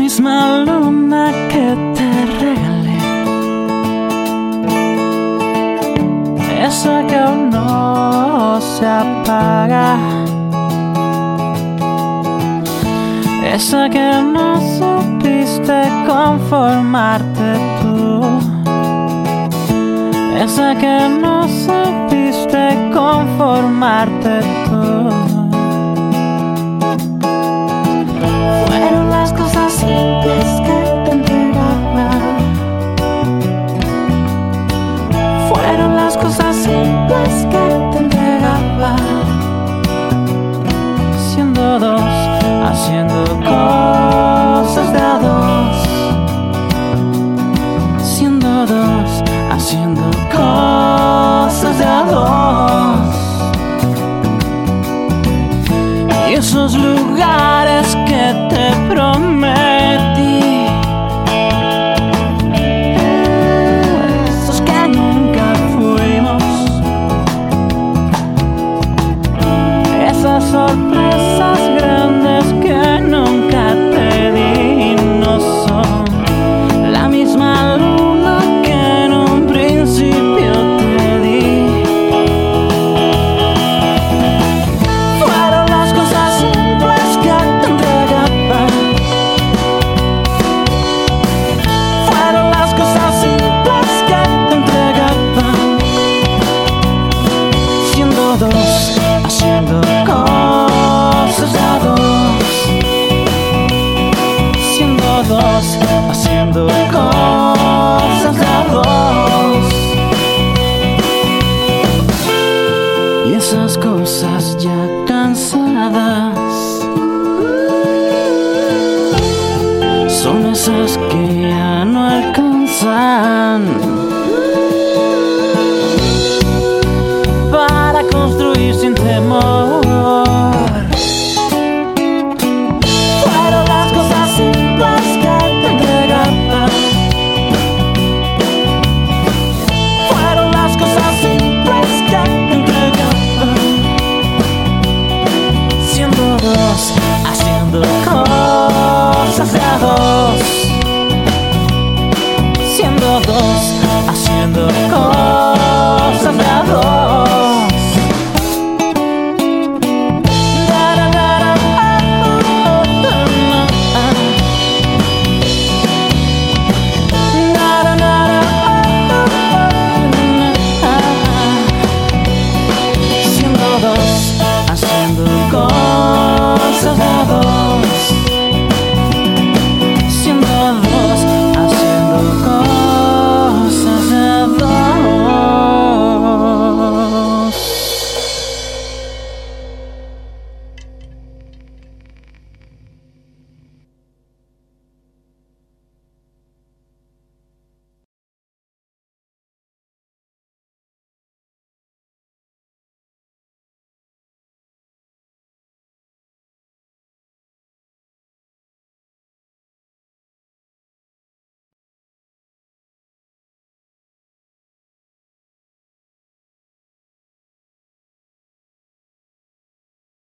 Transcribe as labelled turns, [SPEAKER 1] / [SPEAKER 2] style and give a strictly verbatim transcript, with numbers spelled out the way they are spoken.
[SPEAKER 1] misma luna que te regalé, esa que aún no se apaga, esa que no supiste conformarte tú, esa que no supiste conformarte tú. Fueron las cosas simples que te entregaba, fueron las cosas simples que te entregaba, siendo dos, haciendo cosas de a dos, siendo dos, haciendo cosas de a dos. Y esos lugares que te prometí, esos que nunca fuimos, esas sorpresas grandes que nunca te di, no son la misma luna que en un principio te di. Fueron las cosas simples que te entregaba, fueron las cosas simples que te entregaba, siendo dos, haciendo cosas de a dos, siendo dos, haciendo cosas de a dos. Y esas cosas ya cansadas son esas que ya no alcanzan para construir sin temor. Fueron las cosas simples que te entregaba, fueron las cosas simples que te entregaba, siendo dos,